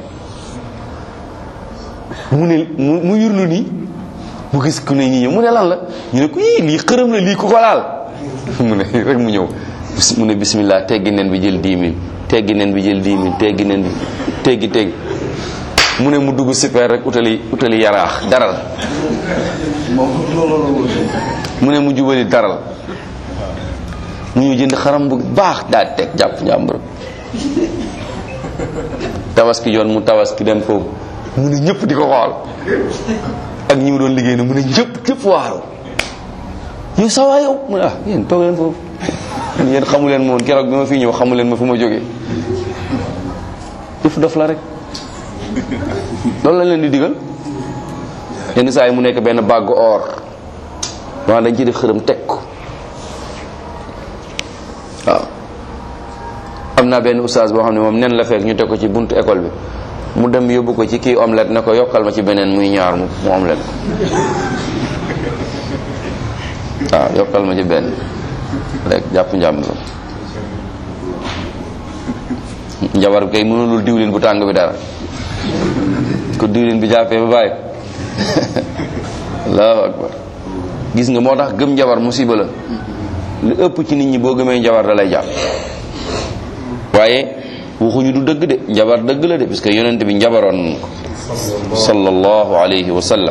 mu ne mu mu yërlu nii mu gis ku ne ñi ñëw mu ne lan la ñu ne ko yii lii xërëm la lii ku ko laal mu ne rek mu ñëw mu ne bismillah teggi nen bi jël dix mille teggi nen bi jël dix mille teggi nen bi teggi teggi mu ne mu dugg super rek utali utali yaraax daral mu ne mu jubali daral mu ñu jënd xaram bu baax daal teg jàpp njàmbur tabaski yoon mu tabaski dem foofu mu ne ñëpp di ko xool ak ñi mu doon liggéey na mu ne ñëpp ñëpp waaru yow sawaa yow mu ne ah yéen toog leen foofu yéen xamu leen moom keroog bi ma fi ñëw xamu leen ma fu ma jógee yëf dof la rek loolu lañ leen di digal yenn saa yi mu nekk benn bàgg or waaw dañ ci def xërëm teg ko waaw am naa benn oustaz boo xam ne moom nen la fekk ñu teg ko ci buntu école bi mu dem yóbbu ko ci kii omelette ne ko yokkal ma ci beneen muy ñaar mu mu omelette ko waaw yokkal ma ci benn rek jàpp njàmbur njabar bi kay mënulul diwlin bu tàng bi dara ko diwlin bi jàppee ba bàyyi allahu akbar gis nga moo tax gëm njabar musiba la lu ëpp ci nit ñi boo gëmee njabar da lay jàpp waaye waxuñu du dëgg de njabar dëgg la de parce que yonent bi njabaroon nañ ko sallallahu alayhi wa sallam.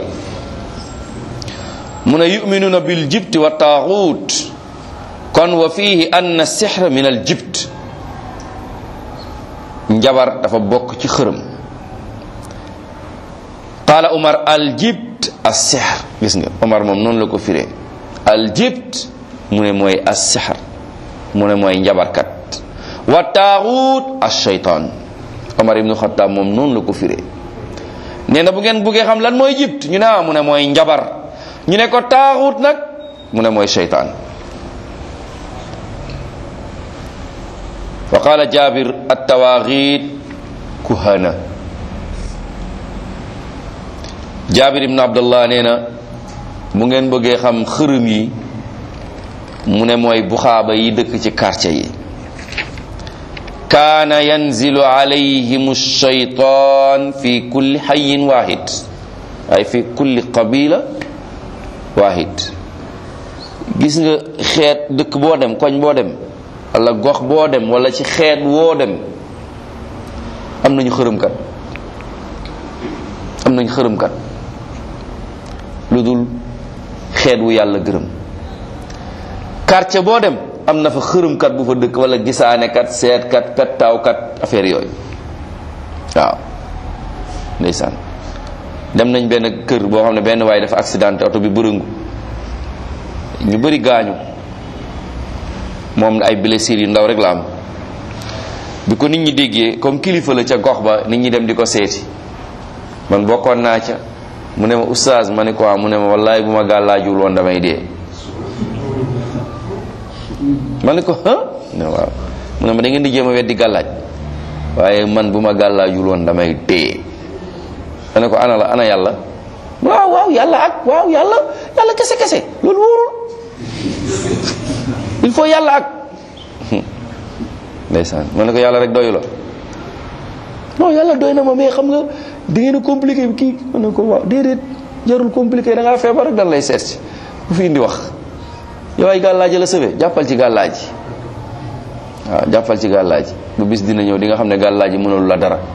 mu ne yuminuna bil jibt wa taaxuut kon wa fihi anna sixra min al jibt njabar dafa bokk ci xërëm. qaala Umar al jibt as sixr gis nga Umar moom noonu la ko firee al jibt mu ne mooy as sixr mu ne mooy njabarkat wa taaxuut as shaytaan Umar ibnu Xattaab moom noonu la ko firee nee na bu ngeen buggee xam lan mooy jibt ñu ne ah mu ne mooy njabar ñu ne ko taaxuut nag mu ne mooy shaytaan. wa qaala Jaabir at-tawaaxiit kuhana Jaabir ibn Abdullah nee na bu ngeen bëggee xam xërëm yi mu ne mooy buxaaba yi dëkk ci quartier yi. kaana yanzilu alayhim ash-shaytaan fi kulli hayyin waahid ay fi kulli qabila waahid. gis nga xeet dëkk boo dem koñ boo dem wala gox boo dem wala ci xeet woo dem am nañu xërëmkat am nañu xërëmkat lu dul xeet wu yàlla gërëm. quartier boo dem am na fa xërëmkat bu fa dëkk wala gisaanekat seetkat pettaawkat affaire yooyu waaw ndeysaan. dem nañ benn kër boo xam ne benn waaye dafa accidenté oto bi bërëngu ñu bëri gaañu moom ay blessures yu ndaw rek la am. bi ko nit ñi déggee comme kilifa la ca gox ba nit ñi dem di ko seeti man bokkoon naa ca mu ne ma oustaz ma ne ko mu ne ma wallaay bu ma gàllaajul woon damay dee. ma ne ko ah ne waaw mu ne ma da ngeen di jéem a weddi gàllaaj waaye man bu ma gàllaajul woon damay dee. ma ne ko ana la ana yàlla waaw waaw yàlla ak waaw yàlla yàlla kese kese loolu wóorul il faut yàlla ak ndeysaan. ma ne ko yàlla rek doyu la non yàlla doy na ma mais xam nga da ngeen a compliqué bi kii. ma ne ko waaw déedéet jarul compliqué da ngaa feebar rek dan lay seet si bu fi indi wax yow ay gàllaaji la sëfe jàppal ci gàllaaji waaw jàppal ci gàllaaji bu bis dina ñëw di nga xam ne gàllaaji mënul la dara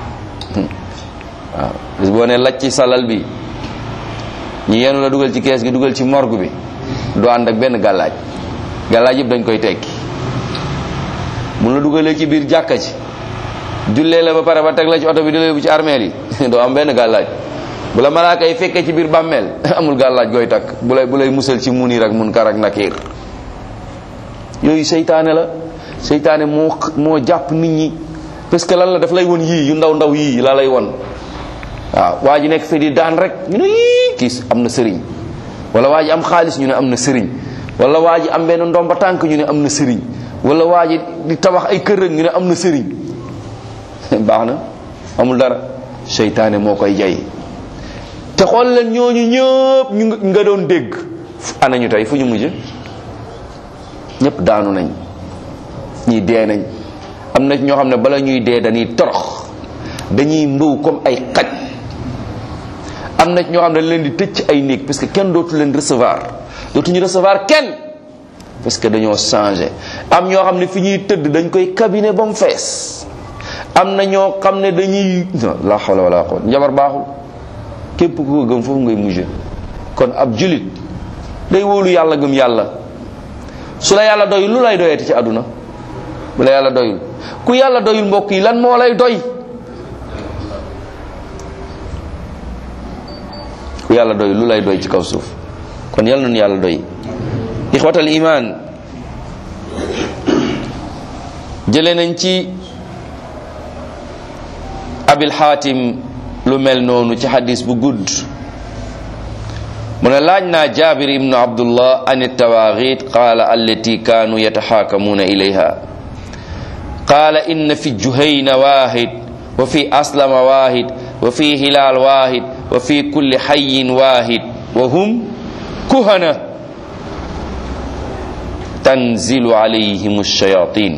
waaw bis boo ne lacc ci salal bi ñu yenu la dugal ci kees gi dugal ci morgue bi doo ànd ak benn gàllaaj gàllaaj yëpp dañ koy tekki mun la dugalee ci biir jàkka ci jullee la ba pare ba teg la ci oto bi di la yóbbu ci armeel yi doo am benn gàllaaj. bu la malaaka yi fekkee ci biir bàmmeel amul gàllaaj gooy takk bu lay bu lay musal ci munir ak munkar ak nakiir. yooyu seytaane la seytaane moo moo jàpp nit ñi parce que lan la daf lay won yii yu ndaw ndaw yii la lay won waaw waa ji nekk fi di daan rek ñu ne yii kii am na sëriñ wala waa ji am xaalis ñu ne am na sëriñ wala waa ji am benn ndomba tànk ñu ne am na sëriñ wala waa ji di tabax ay kër rek ñu ne am na sëriñ baax na amul dara seytaane moo koy jay. te xool leen ñooñu ñëpp ñu nga doon dégg ana ñu tey fu ñu mujj ñëpp daanu nañ ñii dee nañ. am na ñoo xam ne bala ñuy dee dañuy torox dañuy mbëw comme ay xaj. am na ñoo xam ne dañ leen di tëj ci ay néeg parce que kenn dootu leen recevoir dootuñu recevoir kenn parce que dañoo changé. am ñoo xam ne fi ñuy tëdd dañ koy cabinet ba mu fees. am na ñoo xam ne dañuy la hawla wala quwwata njabar baaxul. képp ku ko gëm foofu ngay mujje. kon ab julit day wóolu yàlla gëm yàlla su la yàlla doyul lu lay doyati ci àdduna bu la yàlla doyul ku yàlla doyul mbokk yi lan moo lay doy ku yàlla doyul lu lay doy ci kaw suuf kon yàlla nañu yàlla doy. ixwatal iman jële nañ ci abil xaatim lu mel noonu ci xadis bu gudd mu ne laaj naa Jaabir ibnu Abdullah an tawaaxiit qaala allati kaanu yataxaakamuuna ilayha qaala inna fi juhayna waahid wa fi aslama waahid wa fi hilaal waahid wa fi kulli xayin waahid wa hum kuhana tanzilu alayhim ash-shayaatiin.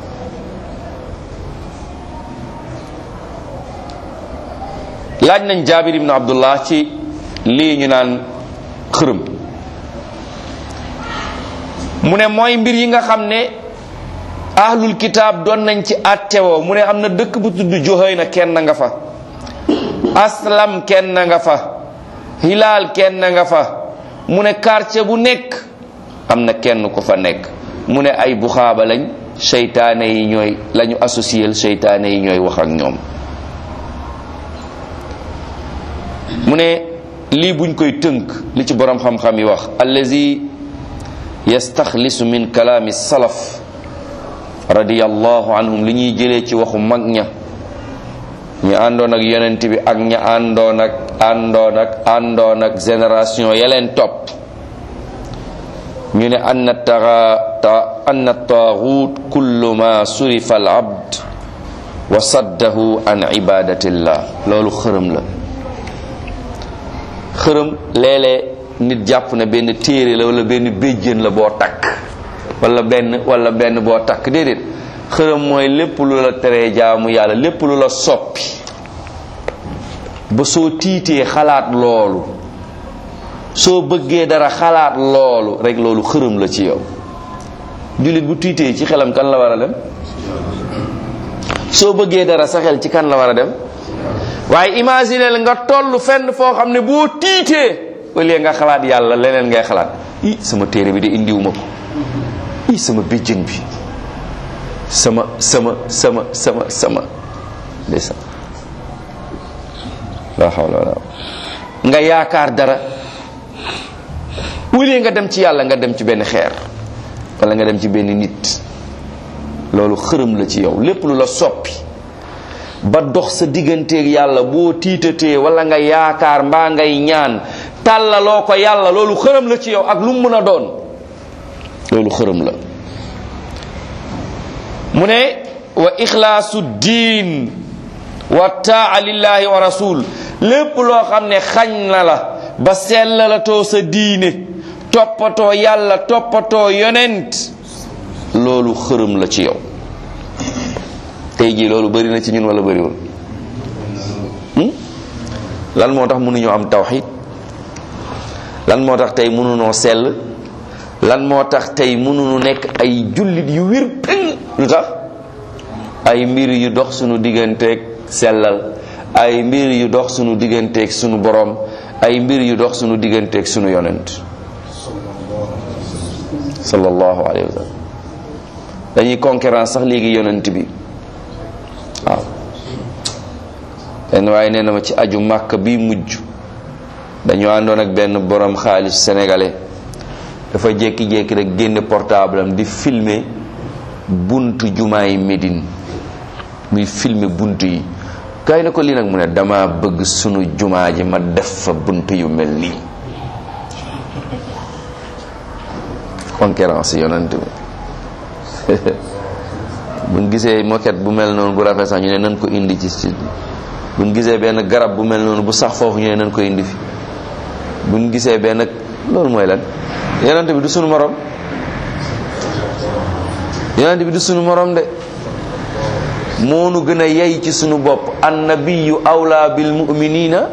laaj nañ Jaabir ibnu Abdullah ci lii ñu naan xërëm mu ne mooy mbir yi nga xam ne ahlul kitaab doon nañ ci attewoo mu ne am na dëkk bu tudd Juhayna kenn nga fa, Aslam kenn nga fa, Hilaal kenn nga fa, mu ne quartier bu nekk am na kenn ku fa nekk. mu ne ay buxaaba lañ, seytaane yi ñooy lañu associé seytaane yi ñooy wax ak ñoom. mu ne lii buñ koy tënk li ci borom xam-xam yi wax, allazi yastaxlisu min kalaami salaf radiyallahu anhum, li ñuy jëlee ci waxu mag ña ñu àndoon ak yonent bi ak ña àndoon ak àndoon ak àndoon ak génération ya leen topp, ñu ne anna taxa anna taaxuut kullu ma surifa al abd wa saddahu an ibadatillah. loolu xërëm la. xërëm léeg-léeg nit jàpp na benn téere la wala benn béjjën la boo takk wala benn wala benn boo takk. déedéet, xërëm mooy lépp lu la teree jaamu yàlla, lépp lu la soppi ba soo tiitee xalaat loolu, soo bëggee dara xalaat loolu rek, loolu xërëm la ci yow. jullit bu tiitee ci xelam kan la war a dem? soo bëggee dara sa xel ci kan la war a dem? waaye imaginer nga toll fenn foo xam ne boo tiitee au lieu nga xalaat yàlla leneen ngay xalaat. i sama téere bi de indiwuma ko, i sama béjjën bi, sama sama sama sama sama ndeysaan, la hawla wala nga yaakaar dara au lieu nga dem ci yàlla nga dem ci benn xeer wala nga dem ci benn nit. loolu xërëm la ci yow. lépp lu la soppi ba dox sa digganteeg yàlla boo tiitatee wala nga yaakaar mbaa ngay ñaan tàllaloo ko yàlla, loolu xërëm la ci yow ak lu mu mën a doon, loolu xërëm la. mu ne wa ixlaasu diin wa taa lillahi wa rasul, lépp loo xam ne xañ na la ba sellalatoo sa diine, toppatoo yàlla toppatoo yonent, loolu xërëm la ci yow. tey jii loolu bëri na ci ñun wala bëriwul? lan moo tax mënuñoo am tawxid? lan moo tax tey mënunoo sell? lan moo tax tey mënuñu nekk ay jullit yu wér pén? lu tax? ay mbir yu dox sunu digganteeg sellal, ay mbir yu dox sunu digganteeg sunu borom, ay mbir yu dox sunu digganteeg sunu yonent sallallahu alayhi wa sallam. dañuy concurrence sax léegi yonent bi. waaw benn waaye nee na ma ci aju màkk bi mujj dañoo àndoon ak benn borom xaalis sénégalais, dafa jékki-jékki rek génne portable am di filmer buntu jumaay Médine, muy filmer buntu yi. kay na ko lii nag mu ne dama bëgg sunu jumaa ji ma def fa buntu yu mel nii. concurrence yonent bi. buñ gisee moquette bu mel noonu bu rafet sax ñu ne nañ ko indi ci ci buñ gisee benn garab bu mel noonu bu sax foofu ñu ne nañ ko indi fi. buñ gisee benn, loolu mooy lan? yonent bi du sunu morom, yonent bi du sunu morom de, moo nu gën a yey ci sunu bopp. annabiyu awla bil mu'minina.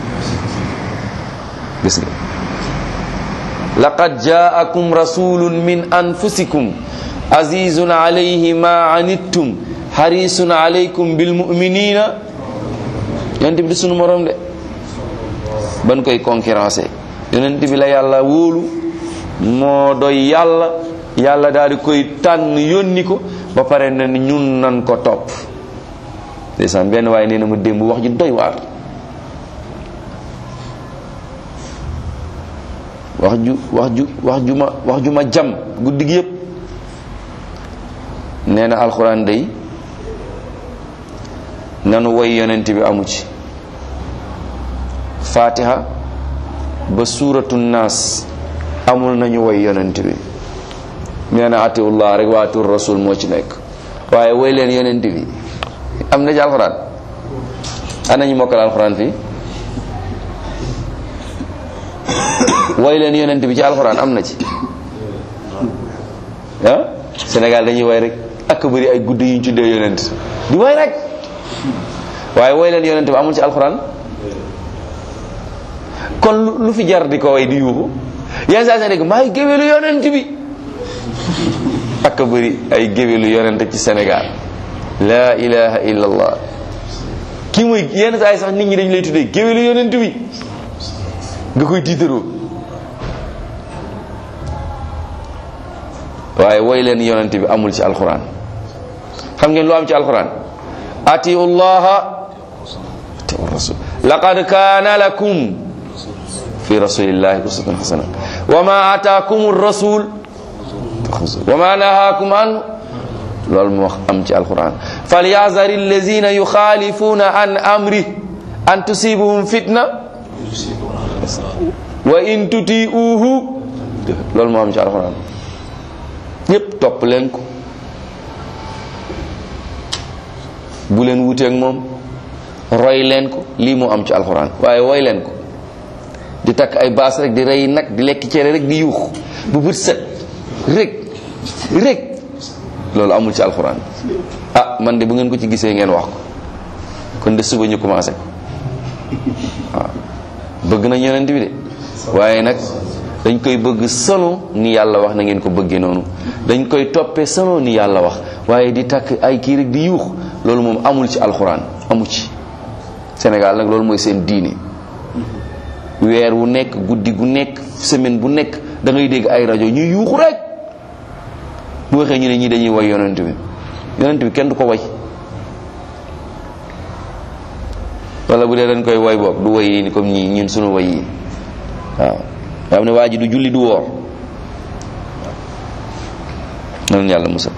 gis nga, laqad jaakum rasulun min anfusikum azizun alayhi ma anittum harisun alaykum bil mu'minina. yonent bi du sunu morom de, ban koy concurrencer. yonent bi la yàlla wóolu, moo doy yàlla, yàlla daal di koy tànn yónni ko ba pare na ñun nan ko topp. ndeysaan benn waaye nee na ma démb wax ju doy waar, wax ju wax ju wax ju ma wax ju ma jam guddi gi yëpp. nee na alxuraan day nanu woy yonent bi amu ci. fatiha ba suuratu naas amul nañu woy yonent bi. nee na atiullah rek wa atur rasul moo ci nekk, waaye woy leen yonent bi am na ci alxuraan. ana ñu mokkal alxuraan fii? woy leen yonent bi ci alxuraan am na ci? ah Sénégal dañuy woy rek, ak bëri ay guddi yu ñu tuddee yonent di woy rek, waaye woy leen yonent bi amul ci alxuraan. kon lu fi jar di ko woy di yuuxu? yenn saa sa dégg maay géwélu yonent bi. ak a bëri ay géwélu yonent ci Sénégal la ilaha illallah. kii mooy yenn saa yi sax nit ñi dañ lay tuddee géwélu yonent bi nga koy tiitaroo. waaye woy leen yonent bi amul ci alquran. xam ngeen lu am ci alquran? atiu llaha atiu rasul laqad kaana lakum fi rasulillahi uswatun hasana wa ma ataakum rasul wa ma nahaakum an loolu moo am ci alquran. falyahzari allazina yuxaalifuna an amri an tusibuhum fitna wa in tuti'uhu loolu moo am ci alquran. ñépp topp leen ko, bu leen wuteeg moom, roy leen ko, lii moo am ci alxuraan. waaye woy leen ko di takk ay baas rek di rey nag di lekk cere rek di yuux bu bët set rek rek loolu amul ci alxuraan. ah man de bu ngeen ko ci gisee ngeen wax ko kon de suba ñu commencé waaw bëgg na yonent bi de waaye nag dañ koy bëgg selon ni yàlla wax na ngeen ko bëggee noonu, dañ koy toppee selon ni yàlla wax. waaye di takk ay kii rek di yuux loolu moom amul ci alxuraan, amu ci. Sénégal nag loolu mooy seen diine. weer wu nekk, guddi gu nekk, semaine bu nekk da ngay dégg ay rajo ñuy yuuxu rek bu waxee ñu ne ñi dañuy woy yonent bi. yonent bi kenn du ko woy, wala bu dee dañ koy woy boog du woy yi comme ñi ñun sunu woy yi waaw. nga xam ne waa ji du julli du woor noonu yàlla musal.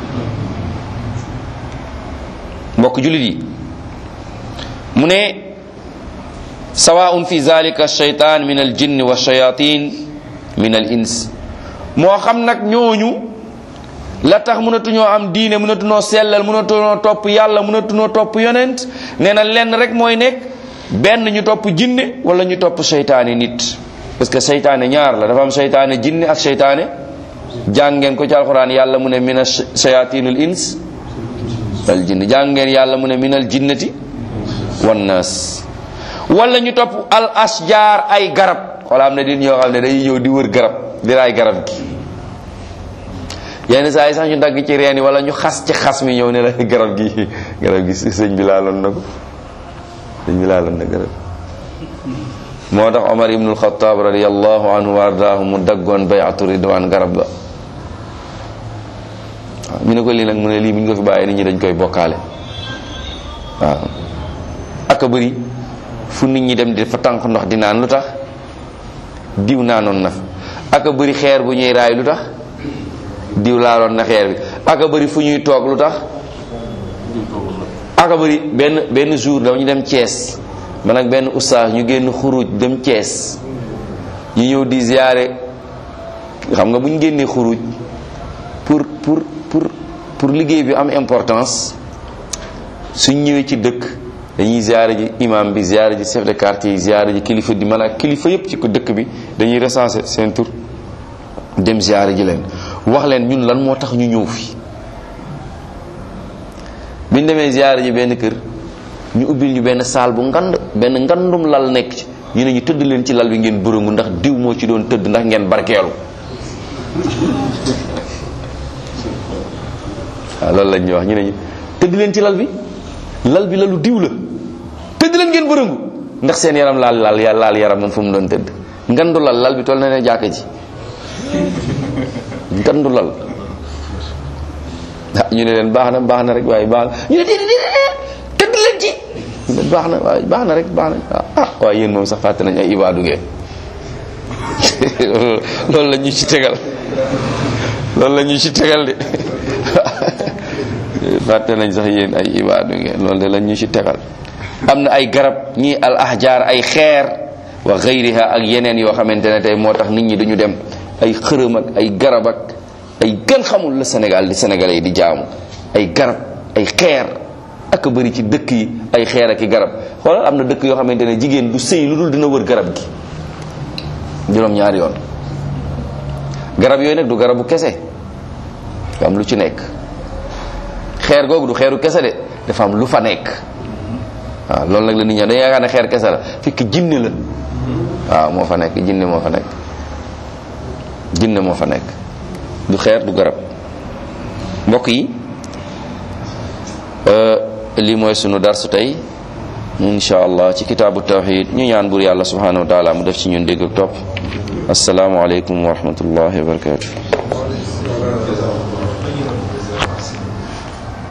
mbokk jullit yi mu ne sawaun fi zalika shaytan min al jinni wa shayatin min al ins. moo xam nag ñooñu la tax mënatuñoo am diine, mënatuñoo sellal, mënatuñoo topp yàlla, mënatuñoo topp yonent, nee na lenn rek mooy nekk benn ñu topp jinne wala ñu topp seytaane nit. parce que seytaane ñaar la, dafa am seytaane jinne ak seytaane jàngeen ko ci alxuraan. yàlla mu ne mina shayatinul ins wal jinn. jàngeen yàlla mu ne minal jinnati wan nas. wala ñu topp al asjar ay garab. wala am na di ñoo xam ne dañuy ñëw di wër garab di raay garab gi. yenn saa yi sax ñu dagg ci reen yi wala ñu xas ci xas mi ñëw ne la garab gi garab gi sëñ bi laaloon na ko sëñ bi laaloon na garab. moo tax Omar ibnul Xattaab radiyallahu anhu wa ardaahu mu daggoon bay'atu ridwaan garab ga. waaw ñu ne ko lii nag mu ne lii bu ñu ko fi bàyyee nit ñi dañ koy bokkaale. waaw ak a bëri fu nit ñi dem di fa tànk ndox di naan lu tax diw naanoon na fa. ak a bëri xeer bu ñuy raay lu tax diw laaloon na xeer bi. ak a bëri fu ñuy toog lu tax. ak a bëri benn benn jour dañu dem Thiès. man ak benn oustaz ñu génn xuruj dem Thiès ñu ñëw di ziyaare. xam nga bu ñu génnee xuruj pour pour pour pour liggéey bi am importance suñ ñëwee ci dëkk dañuy ziyaare ji imam bi, ziyaare ji chef de quartier yi, ziyaare ji kilifa di man ak kilifa yépp ci ko dëkk bi dañuy recenser seen tur dem ziyaare ji leen wax leen ñun lan moo tax ñu ñëw fi. biñ demee ziyaare ji benn kër ñu ubbil ñu benn saal bu ngand, benn ngandum lal nekk ci. ñu ne ñu tëdd leen ci lal bi ngeen bërëngu ndax diw moo ci doon tëdd ndax ngeen barkeelu. waaw loolu lañ ñuy wax. ñu ne ñu tëdd leen ci lal bi, lal bi lalu diw la, tëdd leen ngeen bërëngu ndax seen yaram laal laal laal yaram moom fu mu doon tëdd. ngandu lal, lal bi toll na ne jàkka ji ngandu lal. ah ñu ne leen baax na baax na rek waaye baax na. ñu ne déedéet tëdd leen ci. baax na waaye baax na rek baax na. ah waaye yéen moom sax fàtte nañ ay ibaadu ngeen loolu la ñu ci tegal loolu la ñu ci tegal de fàtte nañ sax yéen ay ibaadu ngeen loolu de la ñu ci tegal. am na ay garab ñii al ahjar ay xeer wa gayriha ak yeneen yoo xamante ne tey moo tax nit ñi dañu dem ay xërëm ak ay garab ak ay gën xamul la Sénégal di sénégalais yi di jaamu ay garab ay xeer ak a bëri ci dëkk yi ay xeer ak i garab. xoolal am na dëkk yoo xamante ne jigéen du sëy lu dul dina wër garab gi juróom ñaari yoon. garab yooyu nag du garabu kese, dafa am lu ci nekk. xeer googu du xeeru kese de, dafa am lu fa nekk. waaw loolu nag la nit ñi dañuy yaakaar ne xeer kese la fekk jinne la. waaw moo fa nekk jinne moo fa nekk jinne moo fa nekk du xeer du garab. mbokk yi lii mooy sunu darsu tey insha allah ci kitaabu tawhid ñu ñaan buur yàlla subhanahu wa taala mu def ci ñun dégg ak topp assalaamu aleykum wa rahmatullahi wa barakatuh